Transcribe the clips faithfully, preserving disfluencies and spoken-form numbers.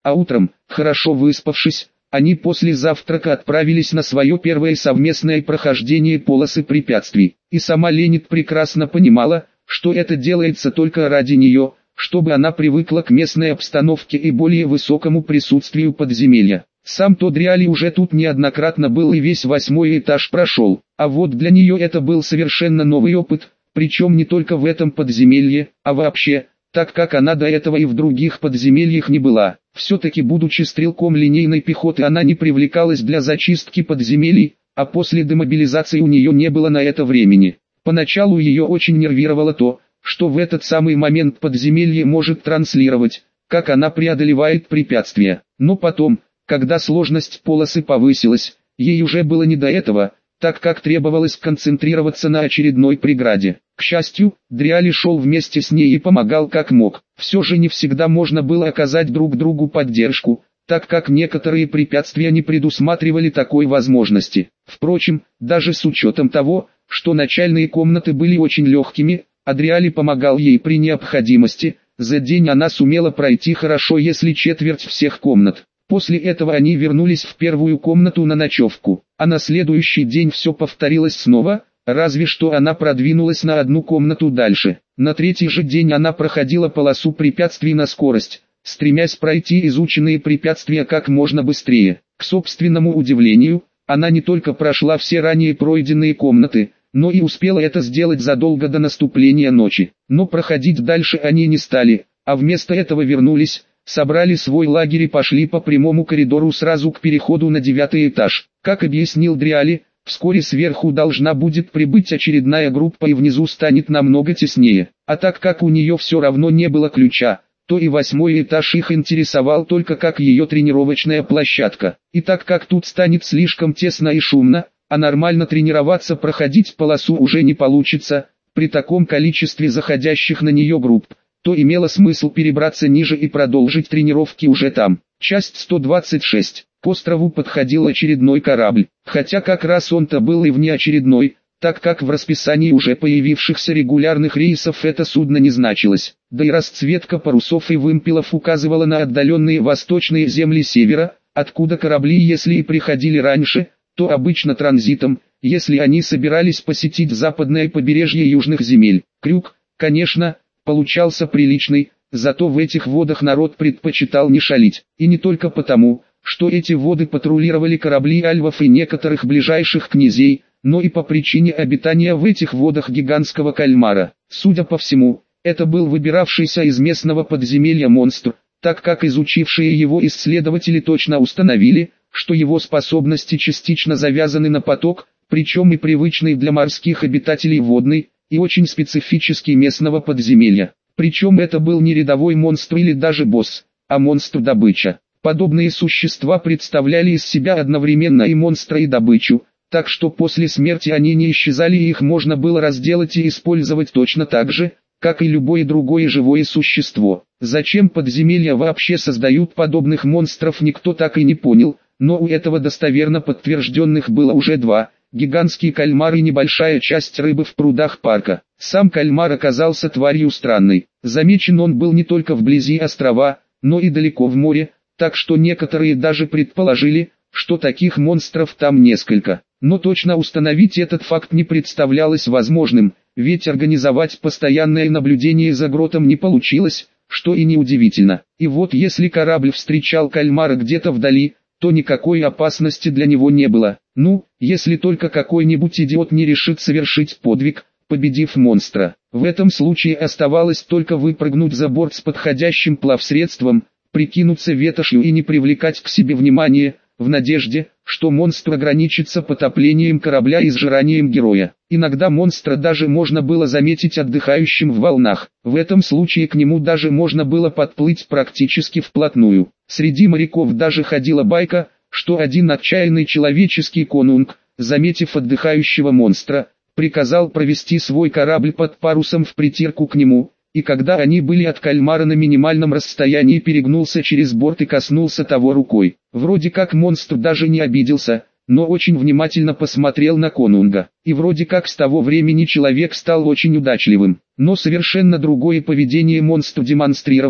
А утром, хорошо выспавшись, они после завтрака отправились на свое первое совместное прохождение полосы препятствий. И сама Ленит прекрасно понимала, что это делается только ради нее, чтобы она привыкла к местной обстановке и более высокому присутствию подземелья. Сам Тодриали уже тут неоднократно был и весь восьмой этаж прошел, а вот для нее это был совершенно новый опыт, причем не только в этом подземелье, а вообще, так как она до этого и в других подземельях не была. Все-таки будучи стрелком линейной пехоты, она не привлекалась для зачистки подземелий, а после демобилизации у нее не было на это времени. Поначалу ее очень нервировало то, что в этот самый момент подземелье может транслировать, как она преодолевает препятствия. Но потом, когда сложность полосы повысилась, ей уже было не до этого, так как требовалось концентрироваться на очередной преграде. К счастью, Дриали шел вместе с ней и помогал как мог. Все же не всегда можно было оказать друг другу поддержку, так как некоторые препятствия не предусматривали такой возможности. Впрочем, даже с учетом того, что начальные комнаты были очень легкими, а Дриали помогал ей при необходимости, за день она сумела пройти хорошо, если четверть всех комнат. После этого они вернулись в первую комнату на ночевку, а на следующий день все повторилось снова, разве что она продвинулась на одну комнату дальше. На третий же день она проходила полосу препятствий на скорость, стремясь пройти изученные препятствия как можно быстрее. К собственному удивлению, она не только прошла все ранее пройденные комнаты, но и успела это сделать задолго до наступления ночи. Но проходить дальше они не стали, а вместо этого вернулись, собрали свой лагерь и пошли по прямому коридору сразу к переходу на девятый этаж. Как объяснил Дриали, вскоре сверху должна будет прибыть очередная группа и внизу станет намного теснее. А так как у нее все равно не было ключа, то и восьмой этаж их интересовал только как ее тренировочная площадка. И так как тут станет слишком тесно и шумно, а нормально тренироваться проходить полосу уже не получится, при таком количестве заходящих на нее групп, то имело смысл перебраться ниже и продолжить тренировки уже там. Часть сто двадцать шесть. К острову подходил очередной корабль, хотя как раз он-то был и внеочередной, так как в расписании уже появившихся регулярных рейсов это судно не значилось. Да и расцветка парусов и вымпелов указывала на отдаленные восточные земли севера, откуда корабли, если и приходили раньше, то обычно транзитом, если они собирались посетить западное побережье южных земель. Крюк, конечно, получался приличный, зато в этих водах народ предпочитал не шалить. И не только потому, что эти воды патрулировали корабли альвов и некоторых ближайших князей, но и по причине обитания в этих водах гигантского кальмара. Судя по всему, это был выбиравшийся из местного подземелья монстр, так как изучившие его исследователи точно установили, что его способности частично завязаны на поток, причем и привычный для морских обитателей водный, и очень специфический местного подземелья. Причем это был не рядовой монстр или даже босс, а монстр-добыча. Подобные существа представляли из себя одновременно и монстра, и добычу, так что после смерти они не исчезали и их можно было разделать и использовать точно так же, как и любое другое живое существо. Зачем подземелья вообще создают подобных монстров, никто так и не понял, но у этого достоверно подтвержденных было уже два. Гигантский кальмар и небольшая часть рыбы в прудах парка. Сам кальмар оказался тварью странной. Замечен он был не только вблизи острова, но и далеко в море, так что некоторые даже предположили, что таких монстров там несколько. Но точно установить этот факт не представлялось возможным, ведь организовать постоянное наблюдение за гротом не получилось, что и неудивительно. И вот если корабль встречал кальмара где-то вдали, то никакой опасности для него не было. Ну, если только какой-нибудь идиот не решит совершить подвиг, победив монстра. В этом случае оставалось только выпрыгнуть за борт с подходящим плавсредством, прикинуться ветошью и не привлекать к себе внимания, в надежде, что монстр ограничится потоплением корабля и сжиранием героя. Иногда монстра даже можно было заметить отдыхающим в волнах. В этом случае к нему даже можно было подплыть практически вплотную. Среди моряков даже ходила байка, что один отчаянный человеческий конунг, заметив отдыхающего монстра, приказал провести свой корабль под парусом в притирку к нему, и когда они были от кальмара на минимальном расстоянии, перегнулся через борт и коснулся того рукой. Вроде как монстр даже не обиделся, но очень внимательно посмотрел на конунга. И вроде как с того времени человек стал очень удачливым. Но совершенно другое поведение монстр демонстрировал,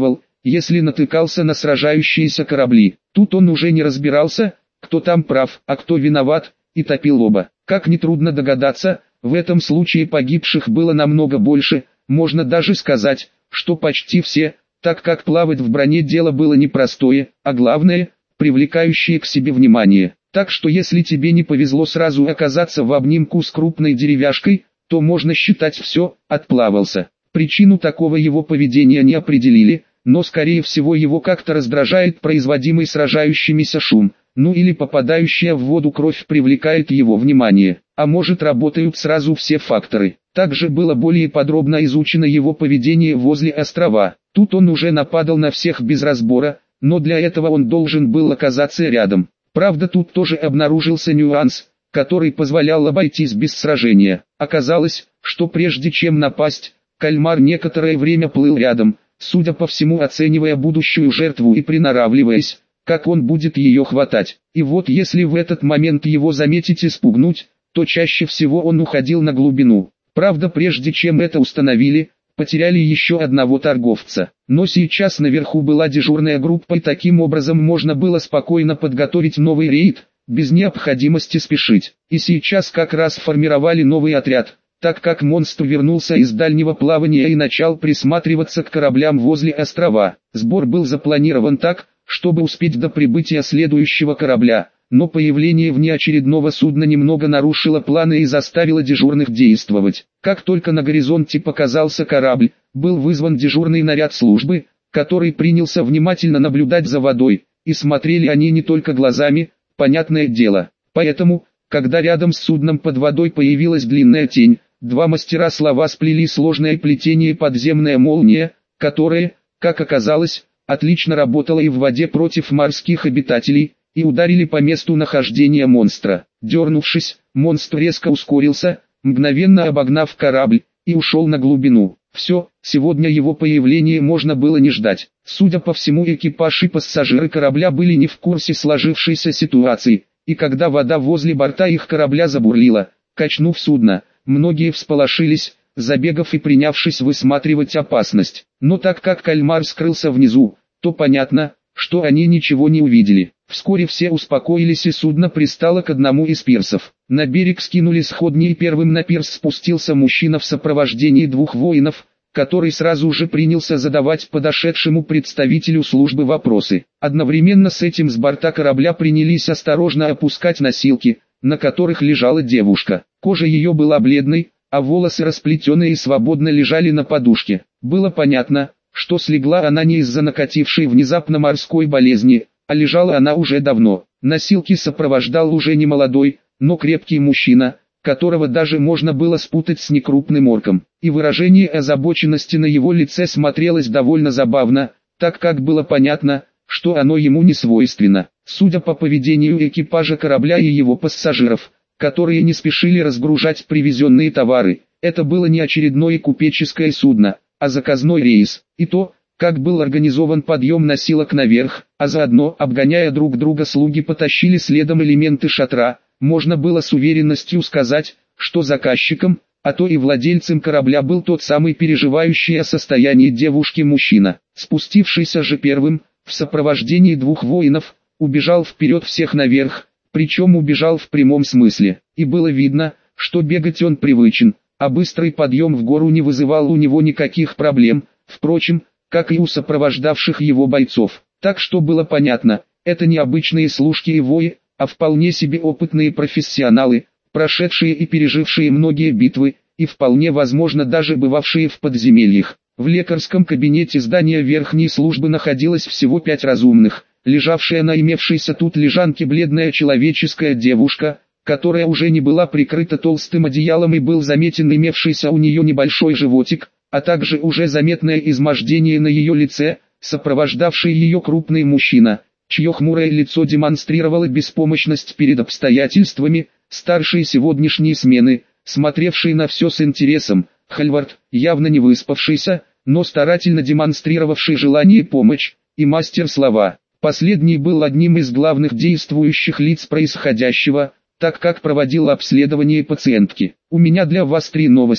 если натыкался на сражающиеся корабли. Тут он уже не разбирался, кто там прав, а кто виноват, и топил оба. Как нетрудно догадаться, в этом случае погибших было намного больше, можно даже сказать, что почти все, так как плавать в броне дело было непростое, а главное, привлекающее к себе внимание. Так что если тебе не повезло сразу оказаться в обнимку с крупной деревяшкой, то можно считать все, отплавался. Причину такого его поведения не определили, но скорее всего его как-то раздражает производимый сражающимися шум, ну или попадающая в воду кровь привлекает его внимание, а может работают сразу все факторы. Также было более подробно изучено его поведение возле острова. Тут он уже нападал на всех без разбора, но для этого он должен был оказаться рядом. Правда, тут тоже обнаружился нюанс, который позволял обойтись без сражения. Оказалось, что прежде чем напасть, кальмар некоторое время плыл рядом, судя по всему оценивая будущую жертву и приноравливаясь, как он будет ее хватать. И вот если в этот момент его заметить и спугнуть, то чаще всего он уходил на глубину. Правда, прежде чем это установили, потеряли еще одного торговца. Но сейчас наверху была дежурная группа, и таким образом можно было спокойно подготовить новый рейд, без необходимости спешить. И сейчас как раз формировали новый отряд, так как монстр вернулся из дальнего плавания и начал присматриваться к кораблям возле острова. Сбор был запланирован так, чтобы успеть до прибытия следующего корабля, но появление внеочередного судна немного нарушило планы и заставило дежурных действовать. Как только на горизонте показался корабль, был вызван дежурный наряд службы, который принялся внимательно наблюдать за водой, и смотрели они не только глазами, понятное дело. Поэтому, когда рядом с судном под водой появилась длинная тень, два мастера слова сплели сложное плетение подземная молния, которая, как оказалось, отлично работала и в воде против морских обитателей, и ударили по месту нахождения монстра. Дернувшись, монстр резко ускорился, мгновенно обогнав корабль, и ушел на глубину. Все, сегодня его появление можно было не ждать. Судя по всему, экипаж и пассажиры корабля были не в курсе сложившейся ситуации, и когда вода возле борта их корабля забурлила, качнув судно, многие всполошились, забегав и принявшись высматривать опасность. Но так как кальмар скрылся внизу, то понятно, что они ничего не увидели. Вскоре все успокоились и судно пристало к одному из пирсов. На берег скинули сходни и первым на пирс спустился мужчина в сопровождении двух воинов, который сразу же принялся задавать подошедшему представителю службы вопросы. Одновременно с этим с борта корабля принялись осторожно опускать носилки, на которых лежала девушка. Кожа ее была бледной, а волосы расплетенные и свободно лежали на подушке. Было понятно, что слегла она не из-за накатившей внезапно морской болезни, а лежала она уже давно. Носилки сопровождал уже не молодой, но крепкий мужчина, которого даже можно было спутать с некрупным орком. И выражение озабоченности на его лице смотрелось довольно забавно, так как было понятно, что оно ему не свойственно. Судя по поведению экипажа корабля и его пассажиров, которые не спешили разгружать привезенные товары, это было не очередное купеческое судно, а заказной рейс. И то, как был организован подъем носилок наверх, а заодно, обгоняя друг друга, слуги потащили следом элементы шатра, можно было с уверенностью сказать, что заказчиком, а то и владельцем корабля был тот самый переживающий о состоянии девушки мужчина. Спустившийся же первым, в сопровождении двух воинов, убежал вперед всех наверх, причем убежал в прямом смысле, и было видно, что бегать он привычен, а быстрый подъем в гору не вызывал у него никаких проблем, впрочем, как и у сопровождавших его бойцов. Так что было понятно, это не обычные служки и вои, а вполне себе опытные профессионалы, прошедшие и пережившие многие битвы, и вполне возможно даже бывавшие в подземельях. В лекарском кабинете здания верхней службы находилось всего пять разумных. Лежавшая на имевшейся тут лежанке бледная человеческая девушка, которая уже не была прикрыта толстым одеялом, и был заметен имевшийся у нее небольшой животик, а также уже заметное измождение на ее лице, сопровождавший ее крупный мужчина, чье хмурое лицо демонстрировало беспомощность перед обстоятельствами, старший сегодняшней смены, смотревший на все с интересом, Хальвард, явно не выспавшийся, но старательно демонстрировавший желание помочь, и мастер слова. Последний был одним из главных действующих лиц происходящего, так как проводил обследование пациентки. «У меня для вас три новости»,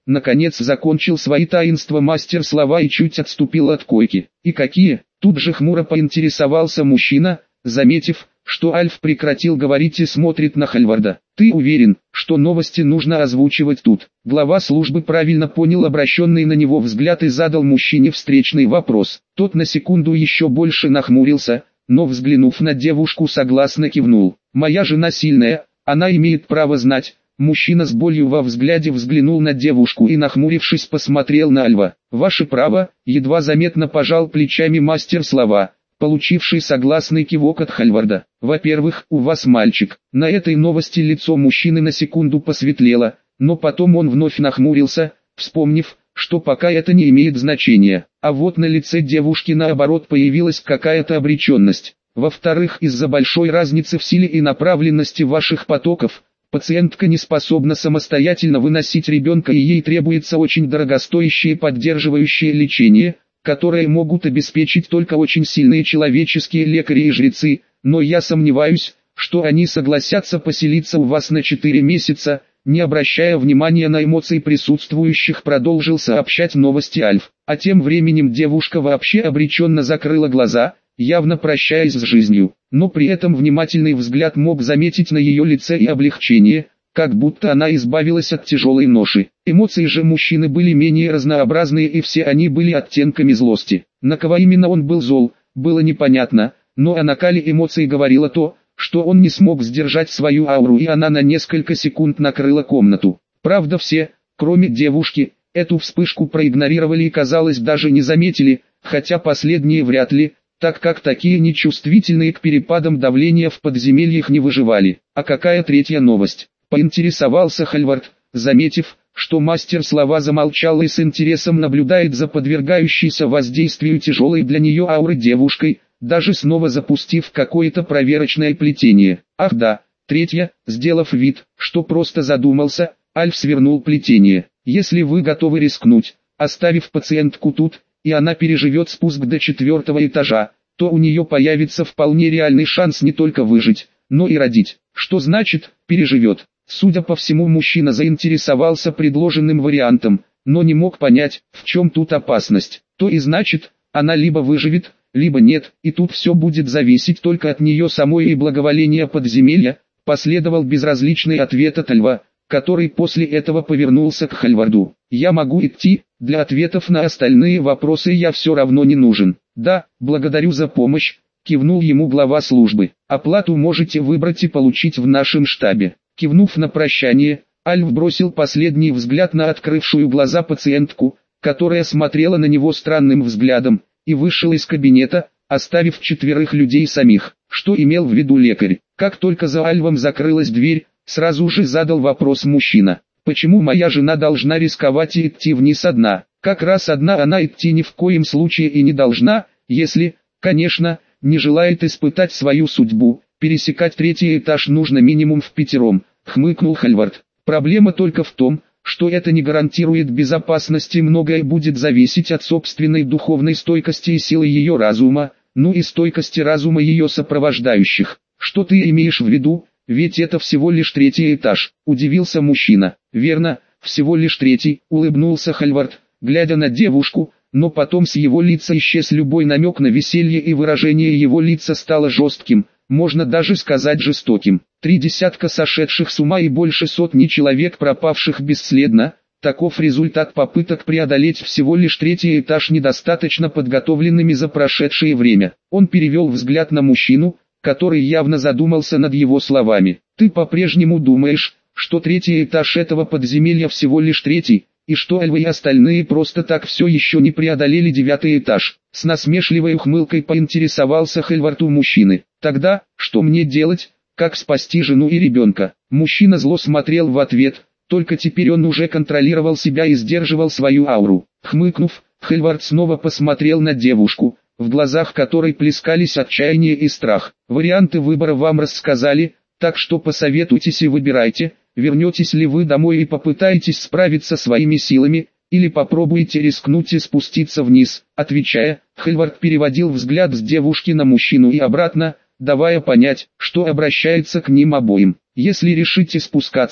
Наконец закончил свои таинства мастер слова и чуть отступил от койки. И какие? Тут же хмуро поинтересовался мужчина, заметив, что Альф прекратил говорить и смотрит на Хальварда. «Ты уверен, что новости нужно озвучивать тут?» Глава службы правильно понял обращенный на него взгляд и задал мужчине встречный вопрос. Тот на секунду еще больше нахмурился, но взглянув на девушку согласно кивнул. «Моя жена сильная, она имеет право знать». Мужчина с болью во взгляде взглянул на девушку и, нахмурившись, посмотрел на Альва. «Ваше право», едва заметно пожал плечами мастер слова, получивший согласный кивок от Хальварда. «Во-первых, у вас мальчик». На этой новости лицо мужчины на секунду посветлело, но потом он вновь нахмурился, вспомнив, что пока это не имеет значения. А вот на лице девушки наоборот появилась какая-то обреченность. «Во-вторых, из-за большой разницы в силе и направленности ваших потоков, пациентка не способна самостоятельно выносить ребенка и ей требуется очень дорогостоящее поддерживающее лечение, которое могут обеспечить только очень сильные человеческие лекари и жрецы, но я сомневаюсь, что они согласятся поселиться у вас на четыре месяца». Не обращая внимания на эмоции присутствующих, продолжил сообщать новости Альф. А тем временем девушка вообще обреченно закрыла глаза, явно прощаясь с жизнью. Но при этом внимательный взгляд мог заметить на ее лице и облегчение, как будто она избавилась от тяжелой ноши. Эмоции же мужчины были менее разнообразные и все они были оттенками злости. На кого именно он был зол, было непонятно, но о накале эмоций говорило то, что он не смог сдержать свою ауру и она на несколько секунд накрыла комнату. Правда все, кроме девушки, эту вспышку проигнорировали и казалось даже не заметили, хотя последние вряд ли, так как такие нечувствительные к перепадам давления в подземельях не выживали. А какая третья новость? Поинтересовался Хальвард, заметив, что мастер слова замолчал и с интересом наблюдает за подвергающейся воздействию тяжелой для нее ауры девушкой, даже снова запустив какое-то проверочное плетение. Ах да, третья, сделав вид, что просто задумался, Альф свернул плетение. Если вы готовы рискнуть, оставив пациентку тут, и она переживет спуск до четвертого этажа, то у нее появится вполне реальный шанс не только выжить, но и родить. Что значит «переживет»? Судя по всему, мужчина заинтересовался предложенным вариантом, но не мог понять, в чем тут опасность. То и значит, она либо выживет, либо нет, и тут все будет зависеть только от нее самой и благоволения подземелья. Последовал безразличный ответ от Льва, который после этого повернулся к Хальварду. «Я могу идти, для ответов на остальные вопросы я все равно не нужен». «Да, благодарю за помощь», кивнул ему глава службы. «Оплату можете выбрать и получить в нашем штабе». Кивнув на прощание, Альф бросил последний взгляд на открывшую глаза пациентку, которая смотрела на него странным взглядом, и вышел из кабинета, оставив четверых людей самих. Что имел в виду лекарь? Как только за Альвом закрылась дверь, сразу же задал вопрос мужчина. «Почему моя жена должна рисковать и идти вниз одна?» Как раз одна она идти ни в коем случае и не должна, если, конечно, не желает испытать свою судьбу. Пересекать третий этаж нужно минимум в пятером, хмыкнул Хальвард. Проблема только в том, что это не гарантирует безопасности, многое будет зависеть от собственной духовной стойкости и силы ее разума, ну и стойкости разума ее сопровождающих. Что ты имеешь в виду, ведь это всего лишь третий этаж, удивился мужчина. Верно, всего лишь третий, улыбнулся Хальвард, глядя на девушку, но потом с его лица исчез любой намек на веселье и выражение его лица стало жестким, можно даже сказать жестоким. Три десятка сошедших с ума и больше сотни человек, пропавших бесследно, таков результат попыток преодолеть всего лишь третий этаж недостаточно подготовленными за прошедшее время. Он перевел взгляд на мужчину, который явно задумался над его словами. «Ты по-прежнему думаешь, что третий этаж этого подземелья всего лишь третий, и что Альва и остальные просто так все еще не преодолели девятый этаж?» С насмешливой ухмылкой поинтересовался Хальвард у мужчины. «Тогда, что мне делать, как спасти жену и ребенка?» Мужчина зло смотрел в ответ, только теперь он уже контролировал себя и сдерживал свою ауру. Хмыкнув, Хальвард снова посмотрел на девушку, в глазах которой плескались отчаяние и страх. «Варианты выбора вам рассказали, так что посоветуйтесь и выбирайте, вернетесь ли вы домой и попытаетесь справиться своими силами, или попробуете рискнуть и спуститься вниз». Отвечая, Хальвард переводил взгляд с девушки на мужчину и обратно, давая понять, что обращается к ним обоим. «Если решите спускаться,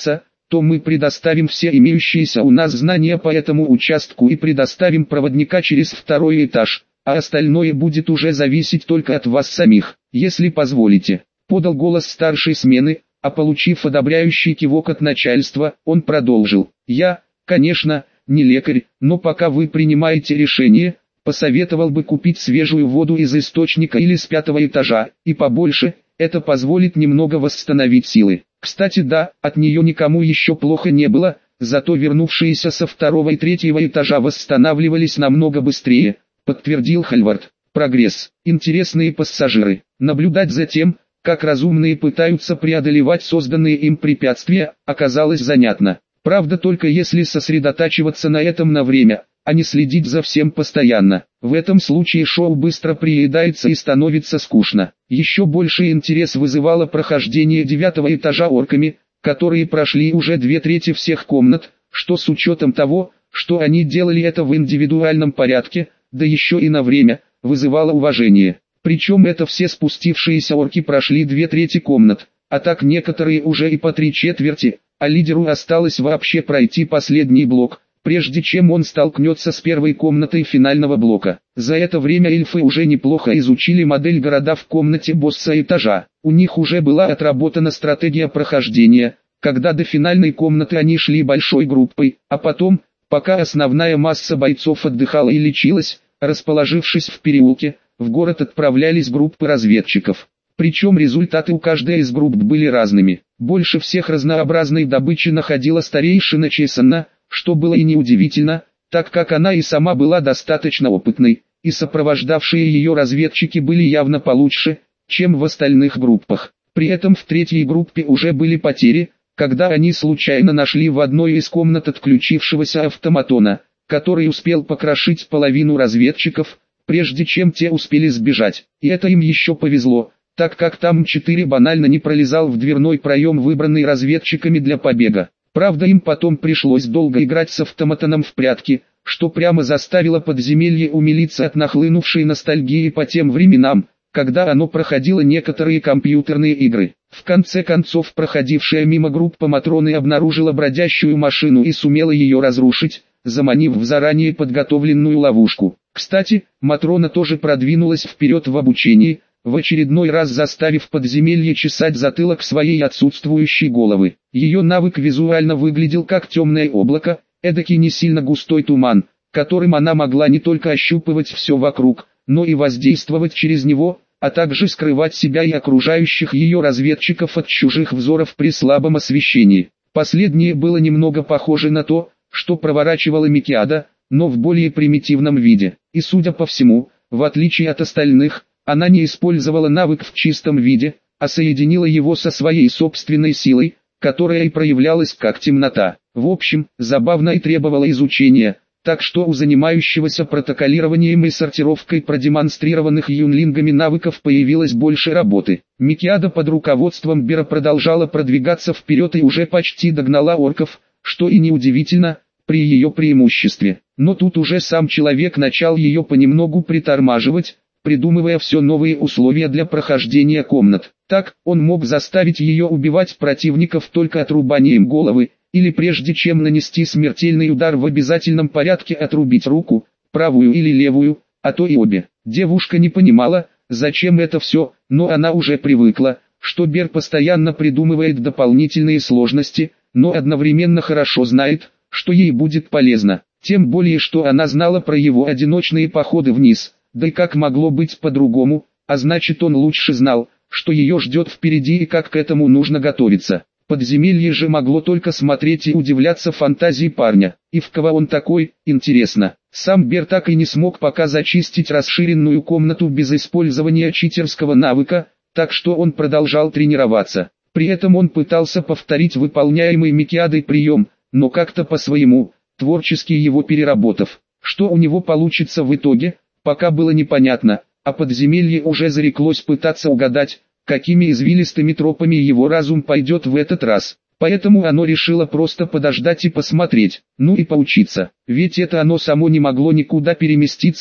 то мы предоставим все имеющиеся у нас знания по этому участку и предоставим проводника через второй этаж, а остальное будет уже зависеть только от вас самих, если позволите», — подал голос старшей смены, а получив одобряющий кивок от начальства, он продолжил: «Я, конечно, не лекарь, но пока вы принимаете решение, посоветовал бы купить свежую воду из источника или с пятого этажа, и побольше, это позволит немного восстановить силы. Кстати, да, от нее никому еще плохо не было, зато вернувшиеся со второго и третьего этажа восстанавливались намного быстрее», — подтвердил Хальвард. «Прогресс. Интересные пассажиры. Наблюдать за тем, как разумные пытаются преодолевать созданные им препятствия, оказалось занятно. Правда, только если сосредотачиваться на этом на время, а не следить за всем постоянно. В этом случае шоу быстро приедается и становится скучно». Еще больший интерес вызывало прохождение девятого этажа орками, которые прошли уже две трети всех комнат, что с учетом того, что они делали это в индивидуальном порядке, да еще и на время, вызывало уважение. Причем это все спустившиеся орки прошли две трети комнат, а так некоторые уже и по три четверти, а лидеру осталось вообще пройти последний блок, прежде чем он столкнется с первой комнатой финального блока. За это время эльфы уже неплохо изучили модель города в комнате босса этажа. У них уже была отработана стратегия прохождения, когда до финальной комнаты они шли большой группой, а потом, пока основная масса бойцов отдыхала и лечилась, расположившись в переулке, в город отправлялись группы разведчиков. Причем результаты у каждой из групп были разными. Больше всех разнообразной добычи находила старейшина Чесана, что было и неудивительно, так как она и сама была достаточно опытной, и сопровождавшие ее разведчики были явно получше, чем в остальных группах. При этом в третьей группе уже были потери, когда они случайно нашли в одной из комнат отключившегося автоматона, который успел покрошить половину разведчиков, прежде чем те успели сбежать. И это им еще повезло, так как там четыре банально не пролезал в дверной проем, выбранный разведчиками для побега. Правда, им потом пришлось долго играть с автоматоном в прятки, что прямо заставило подземелье умилиться от нахлынувшей ностальгии по тем временам, когда оно проходило некоторые компьютерные игры. В конце концов, проходившая мимо группа Матроны обнаружила бродящую машину и сумела ее разрушить, заманив в заранее подготовленную ловушку. Кстати, Матрона тоже продвинулась вперед в обучении, в очередной раз заставив подземелье чесать затылок своей отсутствующей головы. Ее навык визуально выглядел как темное облако, эдакий не сильно густой туман, которым она могла не только ощупывать все вокруг, но и воздействовать через него, а также скрывать себя и окружающих ее разведчиков от чужих взоров при слабом освещении. Последнее было немного похоже на то, что проворачивала Микиада, но в более примитивном виде. И судя по всему, в отличие от остальных, она не использовала навык в чистом виде, а соединила его со своей собственной силой, которая и проявлялась как темнота. В общем, забавно и требовала изучения, так что у занимающегося протоколированием и сортировкой продемонстрированных юнлингами навыков появилось больше работы. Микиада под руководством Бера продолжала продвигаться вперед и уже почти догнала орков, что и неудивительно, при ее преимуществе. Но тут уже сам человек начал ее понемногу притормаживать, придумывая все новые условия для прохождения комнат. Так, он мог заставить ее убивать противников только отрубанием головы, или прежде чем нанести смертельный удар в обязательном порядке отрубить руку, правую или левую, а то и обе. Девушка не понимала, зачем это все, но она уже привыкла, что Бер постоянно придумывает дополнительные сложности, но одновременно хорошо знает, что ей будет полезно. Тем более, что она знала про его одиночные походы вниз. Да и как могло быть по-другому, а значит, он лучше знал, что ее ждет впереди и как к этому нужно готовиться. Подземелье же могло только смотреть и удивляться фантазии парня. И в кого он такой, интересно. Сам Бер так и не смог пока зачистить расширенную комнату без использования читерского навыка, так что он продолжал тренироваться. При этом он пытался повторить выполняемый Микиадой прием, но как-то по-своему, творчески его переработав. Что у него получится в итоге, пока было непонятно, а подземелье уже зареклось пытаться угадать, какими извилистыми тропами его разум пойдет в этот раз. Поэтому оно решило просто подождать и посмотреть, ну и поучиться. Ведь это оно само не могло никуда переместиться,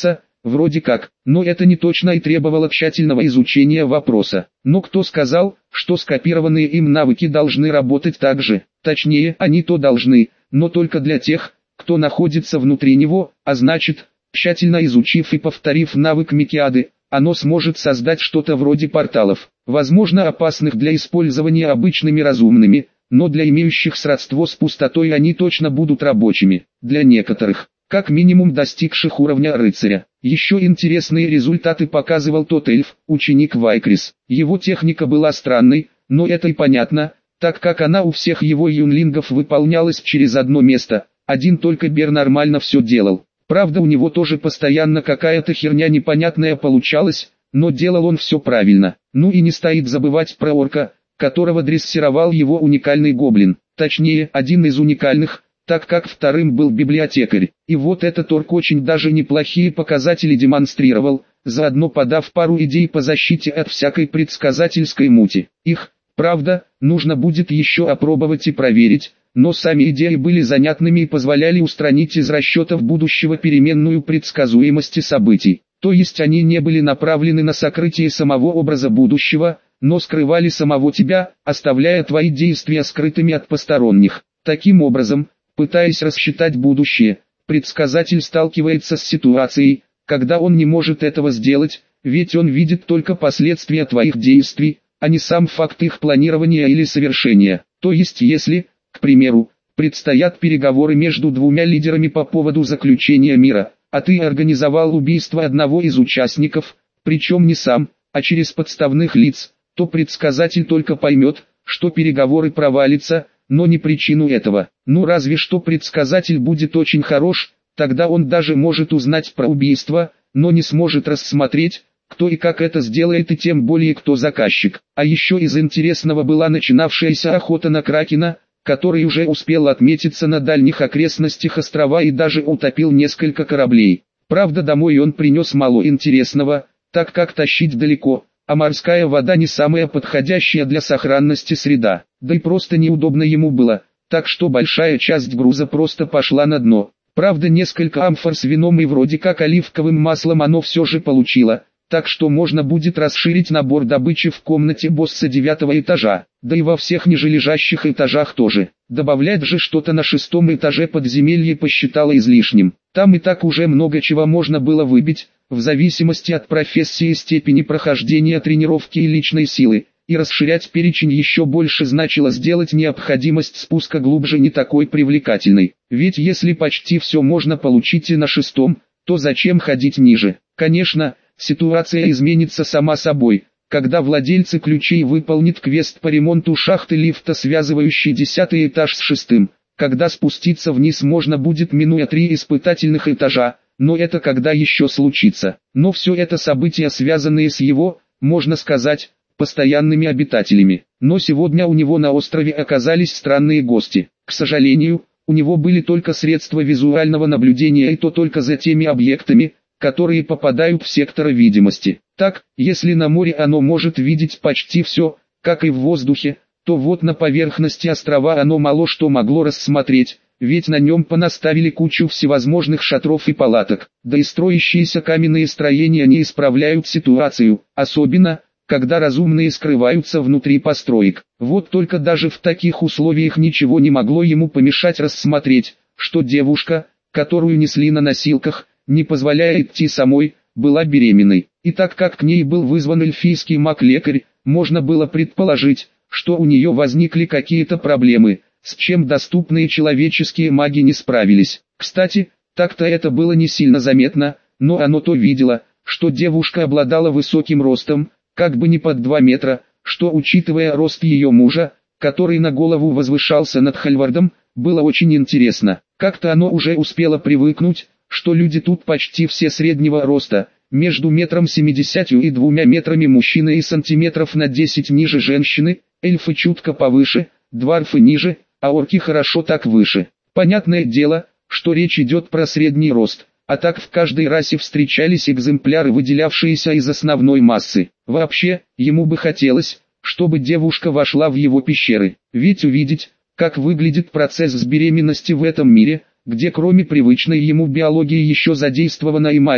Вроде как, но это не точно и требовало тщательного изучения вопроса. Но кто сказал, что скопированные им навыки должны работать так же? Точнее, они то должны, но только для тех, кто находится внутри него, а значит, тщательно изучив и повторив навык Микиады, оно сможет создать что-то вроде порталов, возможно опасных для использования обычными разумными, но для имеющих сродство с пустотой они точно будут рабочими, для некоторых, как минимум достигших уровня рыцаря. Еще интересные результаты показывал тот эльф, ученик Вайкрис. Его техника была странной, но это и понятно, так как она у всех его юнлингов выполнялась через одно место, один только Бер нормально все делал. Правда, у него тоже постоянно какая-то херня непонятная получалась, но делал он все правильно. Ну и не стоит забывать про орка, которого дрессировал его уникальный гоблин, точнее, один из уникальных, так как вторым был библиотекарь. И вот этот орк очень даже неплохие показатели демонстрировал, заодно подав пару идей по защите от всякой предсказательской мути. Их, правда, нужно будет еще опробовать и проверить, но сами идеи были занятными и позволяли устранить из расчетов будущего переменную предсказуемости событий. То есть они не были направлены на сокрытие самого образа будущего, но скрывали самого тебя, оставляя твои действия скрытыми от посторонних. Таким образом, пытаясь рассчитать будущее, предсказатель сталкивается с ситуацией, когда он не может этого сделать, ведь он видит только последствия твоих действий, а не сам факт их планирования или совершения. То есть если, к примеру, предстоят переговоры между двумя лидерами по поводу заключения мира, а ты организовал убийство одного из участников, причем не сам, а через подставных лиц, то предсказатель только поймет, что переговоры провалятся, но не причину этого. Ну разве что предсказатель будет очень хорош, тогда он даже может узнать про убийство, но не сможет рассмотреть, кто и как это сделает и тем более кто заказчик. А еще из интересного была начинавшаяся охота на кракена, который уже успел отметиться на дальних окрестностях острова и даже утопил несколько кораблей. Правда, домой он принес мало интересного, так как тащить далеко, а морская вода не самая подходящая для сохранности среда, да и просто неудобно ему было, так что большая часть груза просто пошла на дно. Правда, несколько амфор с вином и вроде как оливковым маслом оно все же получило, так что можно будет расширить набор добычи в комнате босса девятого этажа, да и во всех нижележащих этажах тоже. Добавлять же что-то на шестом этаже подземелья посчитала излишним. Там и так уже много чего можно было выбить, в зависимости от профессии и степени прохождения тренировки и личной силы, и расширять перечень еще больше значило сделать необходимость спуска глубже не такой привлекательной. Ведь если почти все можно получить и на шестом, то зачем ходить ниже? Конечно, ситуация изменится сама собой, когда владельцы ключей выполнят квест по ремонту шахты лифта, связывающий десятый этаж с шестым, когда спуститься вниз можно будет, минуя три испытательных этажа, но это когда еще случится. Но все это события, связанные с его, можно сказать, постоянными обитателями. Но сегодня у него на острове оказались странные гости. К сожалению, у него были только средства визуального наблюдения, и то только за теми объектами, которые попадают в сектор видимости. Так, если на море оно может видеть почти все, как и в воздухе, то вот на поверхности острова оно мало что могло рассмотреть, ведь на нем понаставили кучу всевозможных шатров и палаток, да и строящиеся каменные строения не исправляют ситуацию, особенно, когда разумные скрываются внутри построек. Вот только даже в таких условиях ничего не могло ему помешать рассмотреть, что девушка, которую несли на носилках, не позволяя идти самой, была беременной. И так как к ней был вызван эльфийский маг-лекарь, можно было предположить, что у нее возникли какие-то проблемы, с чем доступные человеческие маги не справились. Кстати, так-то это было не сильно заметно, но оно то видело, что девушка обладала высоким ростом, как бы не под два метра, что, учитывая рост ее мужа, который на голову возвышался над Хальвардом, было очень интересно. Как-то оно уже успело привыкнуть, что люди тут почти все среднего роста, между метром семидесятью и двумя метрами мужчины и сантиметров на десять ниже женщины, эльфы чутко повыше, дварфы ниже, а орки хорошо так выше. Понятное дело, что речь идет про средний рост, а так в каждой расе встречались экземпляры, выделявшиеся из основной массы. Вообще, ему бы хотелось, чтобы девушка вошла в его пещеры, ведь увидеть, как выглядит процесс с беременности в этом мире, где кроме привычной ему биологии еще задействована и магия,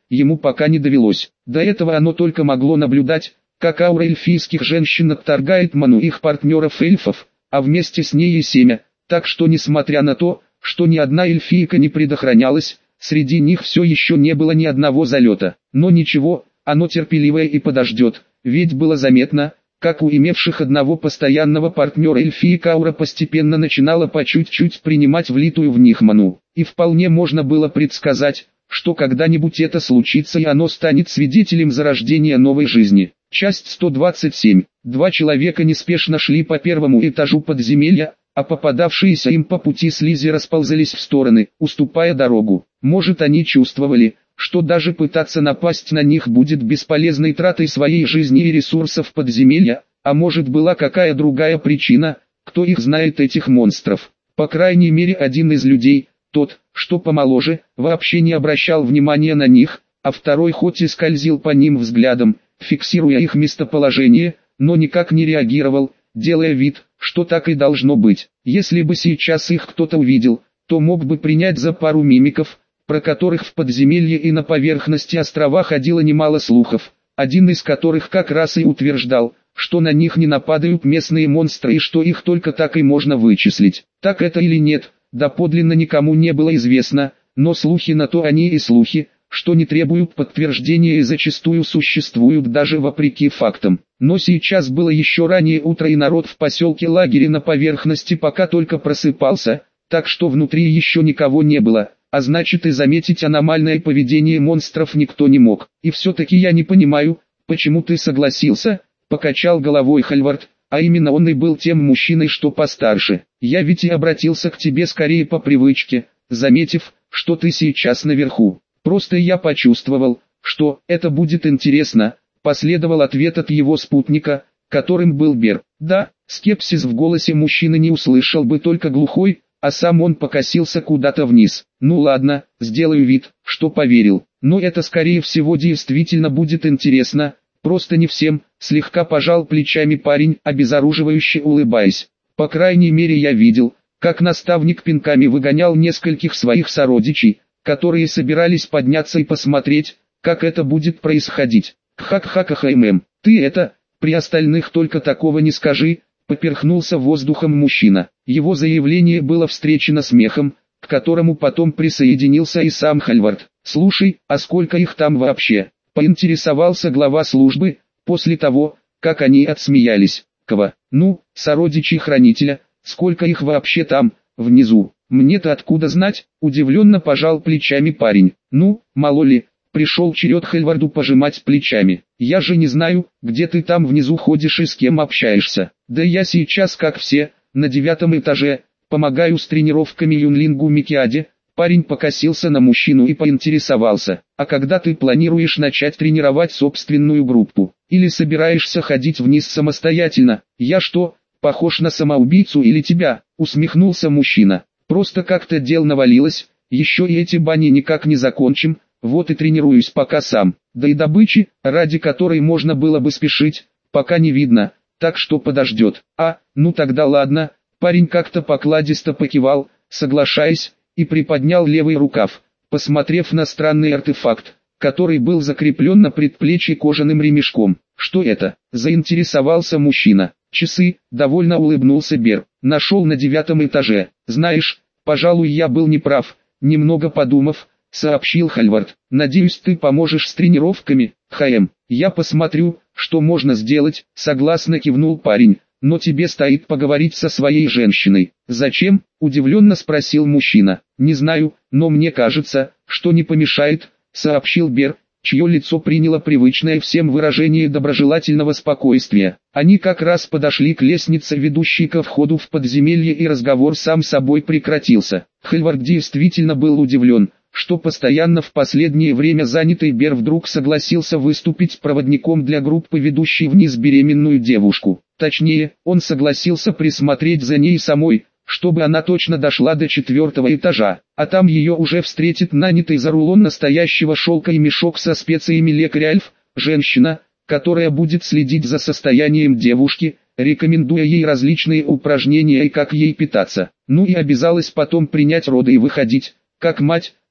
ему пока не довелось. До этого оно только могло наблюдать, как аура эльфийских женщин отторгает ману их партнеров-эльфов, а вместе с ней и семя, так что несмотря на то, что ни одна эльфийка не предохранялась, среди них все еще не было ни одного залета. Но ничего, оно терпеливое и подождет, ведь было заметно, как у имевших одного постоянного партнера эльфиек аура постепенно начинала по чуть-чуть принимать влитую в них ману. И вполне можно было предсказать, что когда-нибудь это случится и оно станет свидетелем зарождения новой жизни. Часть сто двадцать семь. Два человека неспешно шли по первому этажу подземелья, а попадавшиеся им по пути слизи расползались в стороны, уступая дорогу. Может, они чувствовали, что даже пытаться напасть на них будет бесполезной тратой своей жизни и ресурсов подземелья, а может была какая другая причина, кто их знает этих монстров. По крайней мере один из людей, тот, что помоложе, вообще не обращал внимания на них, а второй хоть и скользил по ним взглядом, фиксируя их местоположение, но никак не реагировал, делая вид, что так и должно быть. Если бы сейчас их кто-то увидел, то мог бы принять за пару мимиков, про которых в подземелье и на поверхности острова ходило немало слухов, один из которых как раз и утверждал, что на них не нападают местные монстры и что их только так и можно вычислить. Так это или нет, доподлинно никому не было известно, но слухи на то они и слухи, что не требуют подтверждения и зачастую существуют даже вопреки фактам. Но сейчас было еще раннее утро и народ в поселке лагере на поверхности пока только просыпался, так что внутри еще никого не было, а значит и заметить аномальное поведение монстров никто не мог. И все-таки я не понимаю, почему ты согласился, покачал головой Хальвард, а именно он и был тем мужчиной, что постарше. Я ведь и обратился к тебе скорее по привычке, заметив, что ты сейчас наверху. Просто я почувствовал, что это будет интересно, последовал ответ от его спутника, которым был Бер. Да, скепсис в голосе мужчины не услышал бы только глухой, а сам он покосился куда-то вниз. Ну ладно, сделаю вид, что поверил, но это скорее всего действительно будет интересно, просто не всем, слегка пожал плечами парень, обезоруживающе улыбаясь. По крайней мере я видел, как наставник пинками выгонял нескольких своих сородичей, которые собирались подняться и посмотреть, как это будет происходить. Хак-хак-хм, ты это, при остальных только такого не скажи, поперхнулся воздухом мужчина. Его заявление было встречено смехом, к которому потом присоединился и сам Хальвард. Слушай, а сколько их там вообще? Поинтересовался глава службы, после того, как они отсмеялись. Кого? Ну, сородичи хранителя, сколько их вообще там, внизу? Мне-то откуда знать, удивленно пожал плечами парень. Ну, мало ли, пришел черед Хальварду пожимать плечами. Я же не знаю, где ты там внизу ходишь и с кем общаешься. Да я сейчас как все, на девятом этаже, помогаю с тренировками Юнлингу Микиаде. Парень покосился на мужчину и поинтересовался, а когда ты планируешь начать тренировать собственную группу? Или собираешься ходить вниз самостоятельно? Я что, похож на самоубийцу или тебя? Усмехнулся мужчина. Просто как-то дел навалилось, еще и эти бани никак не закончим, вот и тренируюсь пока сам. Да и добычи, ради которой можно было бы спешить, пока не видно, так что подождет. А, ну тогда ладно, парень как-то покладисто покивал, соглашаясь, и приподнял левый рукав, посмотрев на странный артефакт, который был закреплен на предплечье кожаным ремешком. Что это? Заинтересовался мужчина. Часы, довольно улыбнулся Бер. Нашел на девятом этаже. Знаешь, пожалуй я был неправ, немного подумав, сообщил Хальвард. Надеюсь ты поможешь с тренировками, Хаэм. Я посмотрю, что можно сделать, согласно кивнул парень. Но тебе стоит поговорить со своей женщиной. Зачем? Удивленно спросил мужчина. Не знаю, но мне кажется, что не помешает, сообщил Бер, чье лицо приняло привычное всем выражение доброжелательного спокойствия. Они как раз подошли к лестнице, ведущей ко входу в подземелье, и разговор сам собой прекратился. Хальвард действительно был удивлен, что постоянно в последнее время занятый Бер вдруг согласился выступить проводником для группы, ведущей вниз беременную девушку. Точнее, он согласился присмотреть за ней самой, чтобы она точно дошла до четвертого этажа, а там ее уже встретит нанятый за рулон настоящего шелка и мешок со специями лекарь-альф, женщина, которая будет следить за состоянием девушки, рекомендуя ей различные упражнения и как ей питаться. Ну и обязалась потом принять роды и выходить, как мать,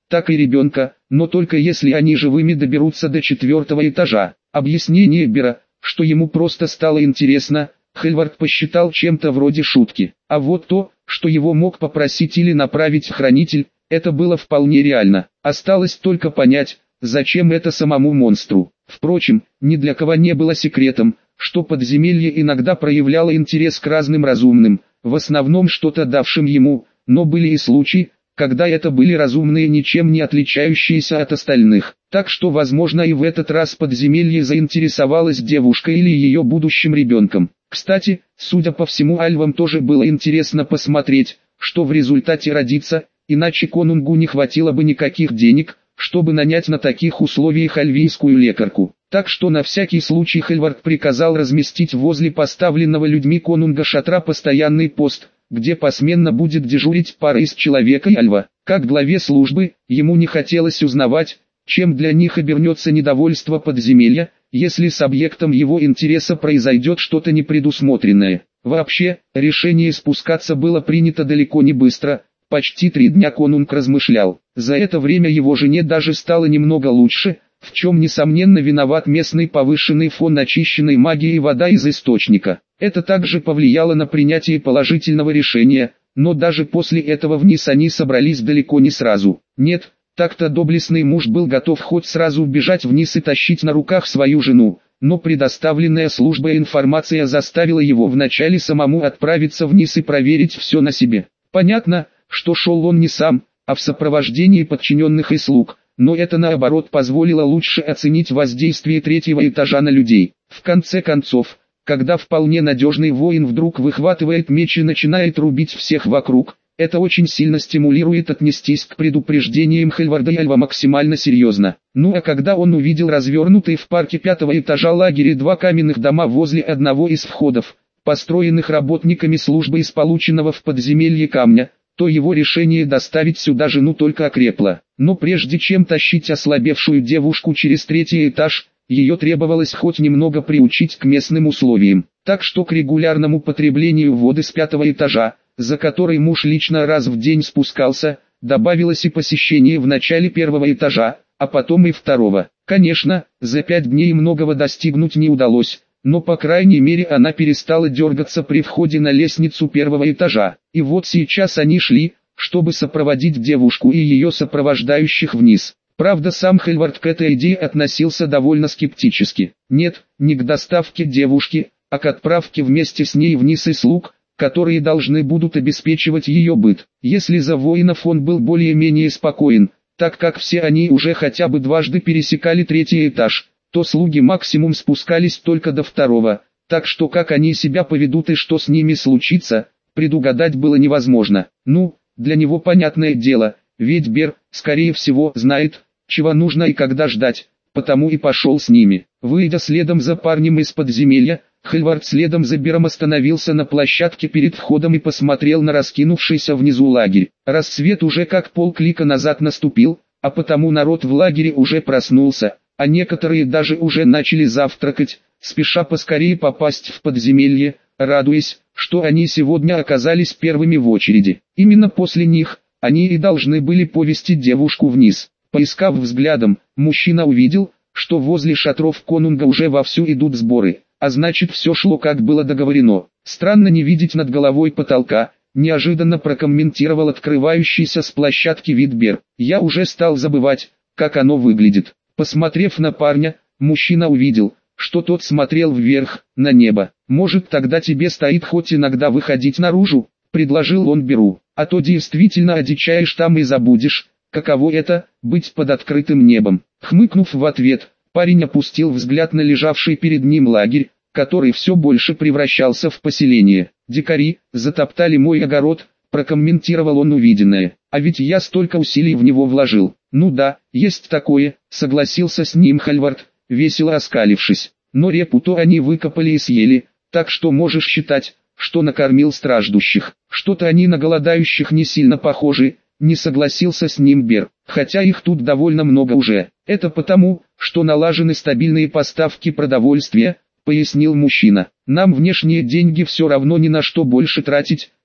так и ребенка, но только если они живыми доберутся до четвертого этажа. Объяснение Бера, что ему просто стало интересно, Хельвард посчитал чем-то вроде шутки. А вот то, что его мог попросить или направить хранитель, это было вполне реально. Осталось только понять, зачем это самому монстру. Впрочем, ни для кого не было секретом, что подземелье иногда проявляло интерес к разным разумным, в основном что-то давшим ему, но были и случаи, когда это были разумные, ничем не отличающиеся от остальных. Так что, возможно, и в этот раз подземелье заинтересовалась девушка или ее будущим ребенком. Кстати, судя по всему, альвам тоже было интересно посмотреть, что в результате родится, иначе конунгу не хватило бы никаких денег, чтобы нанять на таких условиях альвийскую лекарку. Так что на всякий случай Хельвард приказал разместить возле поставленного людьми конунга шатра постоянный пост, где посменно будет дежурить пара из человека и альва. Как главе службы, ему не хотелось узнавать, чем для них обернется недовольство подземелья, если с объектом его интереса произойдет что-то непредусмотренное. Вообще, решение спускаться было принято далеко не быстро. Почти три дня конунг размышлял. За это время его жене даже стало немного лучше, в чем несомненно виноват местный повышенный фон очищенной магии и вода из источника. Это также повлияло на принятие положительного решения, но даже после этого вниз они собрались далеко не сразу. Нет, так-то доблестный муж был готов хоть сразу бежать вниз и тащить на руках свою жену, но предоставленная службой информация заставила его вначале самому отправиться вниз и проверить все на себе. Понятно, что шел он не сам, а в сопровождении подчиненных и слуг, но это наоборот позволило лучше оценить воздействие третьего этажа на людей. В конце концов, когда вполне надежный воин вдруг выхватывает меч и начинает рубить всех вокруг, это очень сильно стимулирует отнестись к предупреждениям Хельварда и альва максимально серьезно. Ну а когда он увидел развернутый в парке пятого этажа лагеря два каменных дома возле одного из входов, построенных работниками службы из полученного в подземелье камня, то его решение доставить сюда жену только окрепло. Но прежде чем тащить ослабевшую девушку через третий этаж, ее требовалось хоть немного приучить к местным условиям. Так что к регулярному потреблению воды с пятого этажа, за которой муж лично раз в день спускался, добавилось и посещение в начале первого этажа, а потом и второго. Конечно, за пять дней многого достигнуть не удалось, но по крайней мере она перестала дергаться при входе на лестницу первого этажа. И вот сейчас они шли, чтобы сопроводить девушку и ее сопровождающих вниз. Правда, сам Хельвард к этой идее относился довольно скептически. Нет, не к доставке девушки, а к отправке вместе с ней вниз и слуг, которые должны будут обеспечивать ее быт. Если за воинов он был более-менее спокоен, так как все они уже хотя бы дважды пересекали третий этаж, то слуги максимум спускались только до второго, так что как они себя поведут и что с ними случится, предугадать было невозможно. Ну, для него понятное дело, ведь Бер, скорее всего, знает, чего нужно и когда ждать, потому и пошел с ними. Выйдя следом за парнем из подземелья, Хельвард следом за Бером остановился на площадке перед входом и посмотрел на раскинувшийся внизу лагерь. Рассвет уже как полклика назад наступил, а потому народ в лагере уже проснулся, а некоторые даже уже начали завтракать, спеша поскорее попасть в подземелье, радуясь, что они сегодня оказались первыми в очереди. Именно после них они и должны были повести девушку вниз. Поискав взглядом, мужчина увидел, что возле шатров конунга уже вовсю идут сборы, а значит все шло как было договорено. Странно не видеть над головой потолка, неожиданно прокомментировал открывающийся с площадки вид Бер. Я уже стал забывать, как оно выглядит. Посмотрев на парня, мужчина увидел, что тот смотрел вверх, на небо. Может, тогда тебе стоит хоть иногда выходить наружу, предложил он Беру, а то действительно одичаешь там и забудешь, каково это, быть под открытым небом. Хмыкнув в ответ, парень опустил взгляд на лежавший перед ним лагерь, который все больше превращался в поселение. «Дикари затоптали мой огород», прокомментировал он увиденное. «А ведь я столько усилий в него вложил». «Ну да, есть такое», согласился с ним Хельвард, весело оскалившись. «Но репу-то они выкопали и съели, так что можешь считать, что накормил страждущих. Что-то они на голодающих не сильно похожи», не согласился с ним Бер. «Хотя их тут довольно много уже. Это потому, что налажены стабильные поставки продовольствия», пояснил мужчина. «Нам внешние деньги все равно ни на что больше тратить,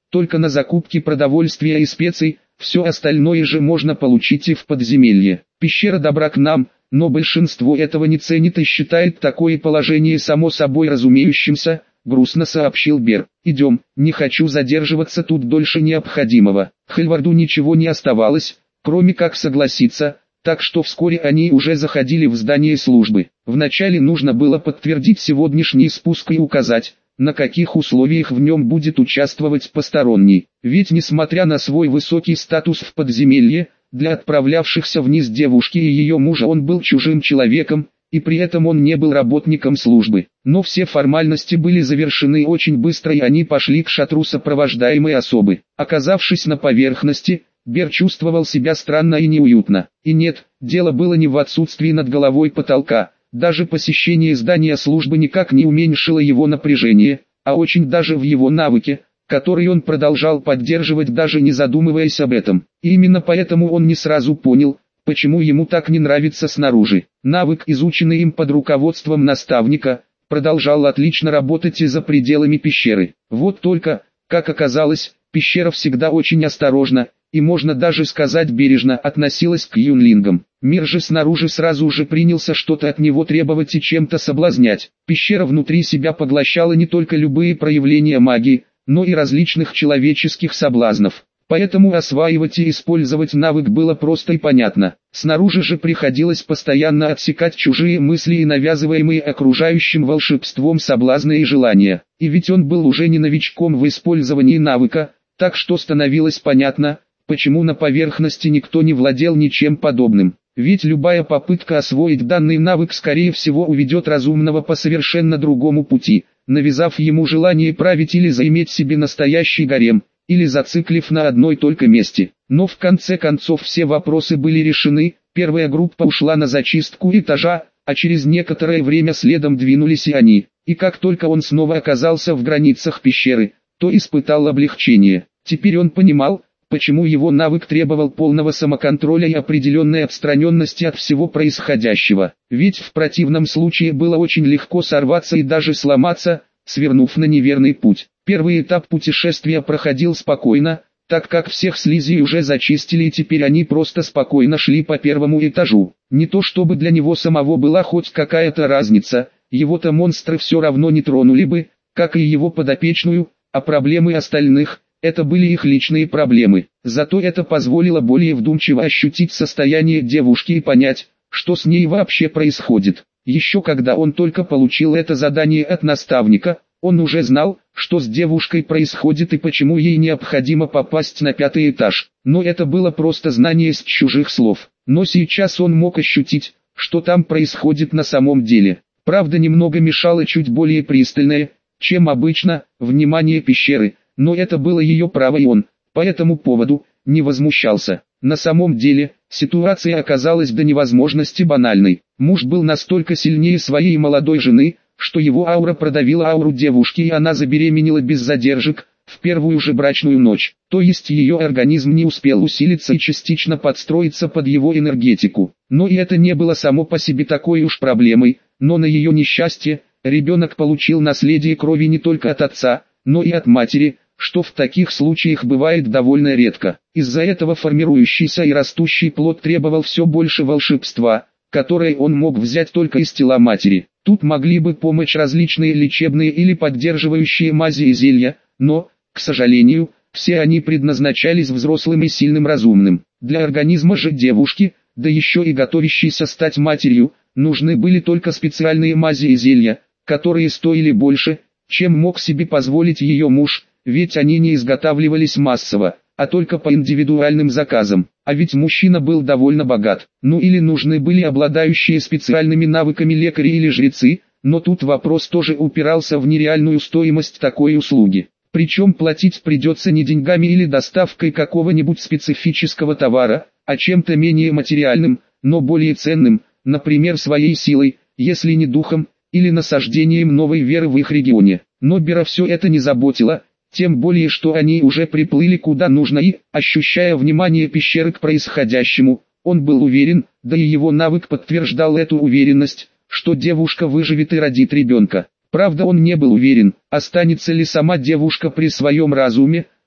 только на закупки продовольствия и специй, все остальное же можно получить и в подземелье. Пещера добра к нам, но большинство этого не ценит и считает такое положение само собой разумеющимся, грустно сообщил Бер. Идем, не хочу задерживаться тут дольше необходимого. Хельварду ничего не оставалось, кроме как согласиться, так что вскоре они уже заходили в здание службы. Вначале нужно было подтвердить сегодняшний спуск и указать, на каких условиях в нем будет участвовать посторонний. Ведь несмотря на свой высокий статус в подземелье, для отправлявшихся вниз девушки и ее мужа он был чужим человеком, и при этом он не был работником службы. Но все формальности были завершены очень быстро, и они пошли к шатру сопровождаемой особы. Оказавшись на поверхности, Бер чувствовал себя странно и неуютно. И нет, дело было не в отсутствии над головой потолка. Даже посещение здания службы никак не уменьшило его напряжение, а очень даже в его навыке, который он продолжал поддерживать, даже не задумываясь об этом. И именно поэтому он не сразу понял, почему ему так не нравится снаружи. Навык, изученный им под руководством наставника, продолжал отлично работать и за пределами пещеры. Вот только, как оказалось, пещера всегда очень осторожна, и можно даже сказать бережно относилась к юнлингам. Мир же снаружи сразу же принялся что-то от него требовать и чем-то соблазнять. Пещера внутри себя поглощала не только любые проявления магии, но и различных человеческих соблазнов. Поэтому осваивать и использовать навык было просто и понятно. Снаружи же приходилось постоянно отсекать чужие мысли и навязываемые окружающим волшебством соблазны и желания. И ведь он был уже не новичком в использовании навыка, так что становилось понятно, почему на поверхности никто не владел ничем подобным. Ведь любая попытка освоить данный навык скорее всего уведет разумного по совершенно другому пути, навязав ему желание править или заиметь себе настоящий гарем, или зациклив на одной только месте. Но в конце концов все вопросы были решены, первая группа ушла на зачистку этажа, а через некоторое время следом двинулись и они. И как только он снова оказался в границах пещеры, то испытал облегчение. Теперь он понимал, почему его навык требовал полного самоконтроля и определенной отстраненности от всего происходящего. Ведь в противном случае было очень легко сорваться и даже сломаться, свернув на неверный путь. Первый этап путешествия проходил спокойно, так как всех слизей уже зачистили и теперь они просто спокойно шли по первому этажу. Не то чтобы для него самого была хоть какая-то разница, его-то монстры все равно не тронули бы, как и его подопечную, а проблемы остальных – это были их личные проблемы. Зато это позволило более вдумчиво ощутить состояние девушки и понять, что с ней вообще происходит. Еще когда он только получил это задание от наставника, он уже знал, что с девушкой происходит и почему ей необходимо попасть на пятый этаж. Но это было просто знание с чужих слов. Но сейчас он мог ощутить, что там происходит на самом деле. Правда, немного мешало чуть более пристальное, чем обычно, внимание пещеры, но это было ее право и он, по этому поводу, не возмущался. На самом деле, ситуация оказалась до невозможности банальной. Муж был настолько сильнее своей молодой жены, что его аура продавила ауру девушки и она забеременела без задержек, в первую же брачную ночь. То есть ее организм не успел усилиться и частично подстроиться под его энергетику. Но и это не было само по себе такой уж проблемой, но на ее несчастье, ребенок получил наследие крови не только от отца, но и от матери, что в таких случаях бывает довольно редко. Из-за этого формирующийся и растущий плод требовал все больше волшебства, которое он мог взять только из тела матери. Тут могли бы помочь различные лечебные или поддерживающие мази и зелья, но, к сожалению, все они предназначались взрослым и сильным разумным. Для организма же девушки, да еще и готовящейся стать матерью, нужны были только специальные мази и зелья, которые стоили больше, чем мог себе позволить ее муж, ведь они не изготавливались массово, а только по индивидуальным заказам. А ведь мужчина был довольно богат. Ну или нужны были обладающие специальными навыками лекари или жрецы, но тут вопрос тоже упирался в нереальную стоимость такой услуги. Причем платить придется не деньгами или доставкой какого-нибудь специфического товара, а чем-то менее материальным, но более ценным, например своей силой, если не духом, или насаждением новой веры в их регионе. Но Бера все это не заботило, тем более что они уже приплыли куда нужно и, ощущая внимание пещеры к происходящему, он был уверен, да и его навык подтверждал эту уверенность, что девушка выживет и родит ребенка. Правда, он не был уверен, останется ли сама девушка при своем разуме,